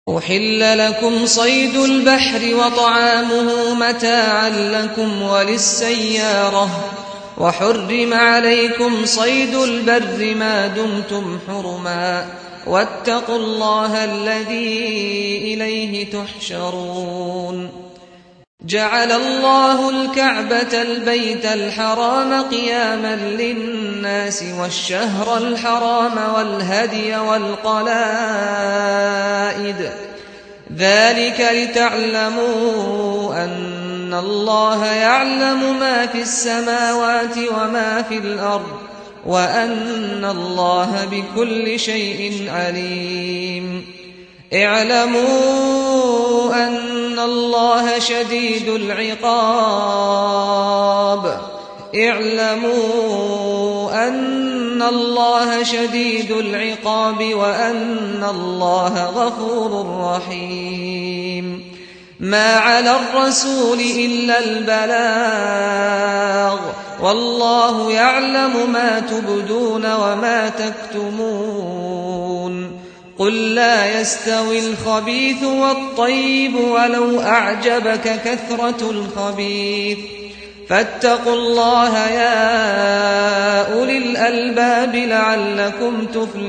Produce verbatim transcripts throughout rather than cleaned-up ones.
أحل لكم صيد البحر وطعامه متاعا لكم وللسيارة وحرم عليكم صيد البر ما دمتم حرما واتقوا الله الذي إليه تحشرون جعل الله الكعبة البيت الحرام قياما للناس والشهر الحرام والهدي والقلائد ذلك لتعلموا أن الله يعلم ما في السماوات وما في الأرض وأن الله بكل شيء عليم اعلموا أن الله شديد العقاب اعلموا أن الله شديد العقاب وأن الله غفور رحيم ما على الرسول إلا البلاغ والله يعلم ما تبدون وما تكتمون قل لا يستوي الخبيث والطيب ولو أعجبك كثرة الخبيث فاتقوا الله يا أولي الألباب لعلكم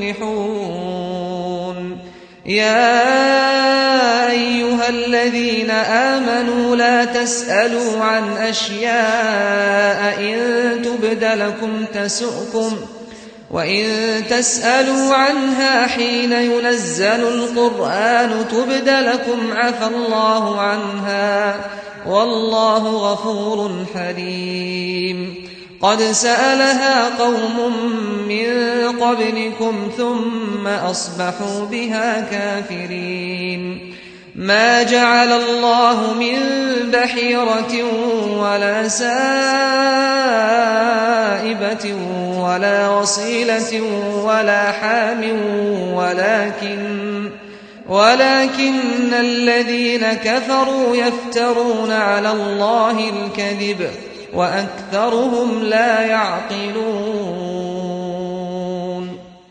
تفلحون يا أيها الذين آمنوا لا تسألوا عن أشياء إن تبد لكم تسؤكم وإن تسألوا عنها حين ينزل القرآن تبد لكم عفى الله عنها والله غفور حليم قد سألها قوم من قبلكم ثم أصبحوا بها كافرين ما جعل الله من بحيرة ولا سائبة ولا وصيلة ولا حام ولكن ولكن الذين كفروا يفترون على الله الكذب وأكثرهم لا يعقلون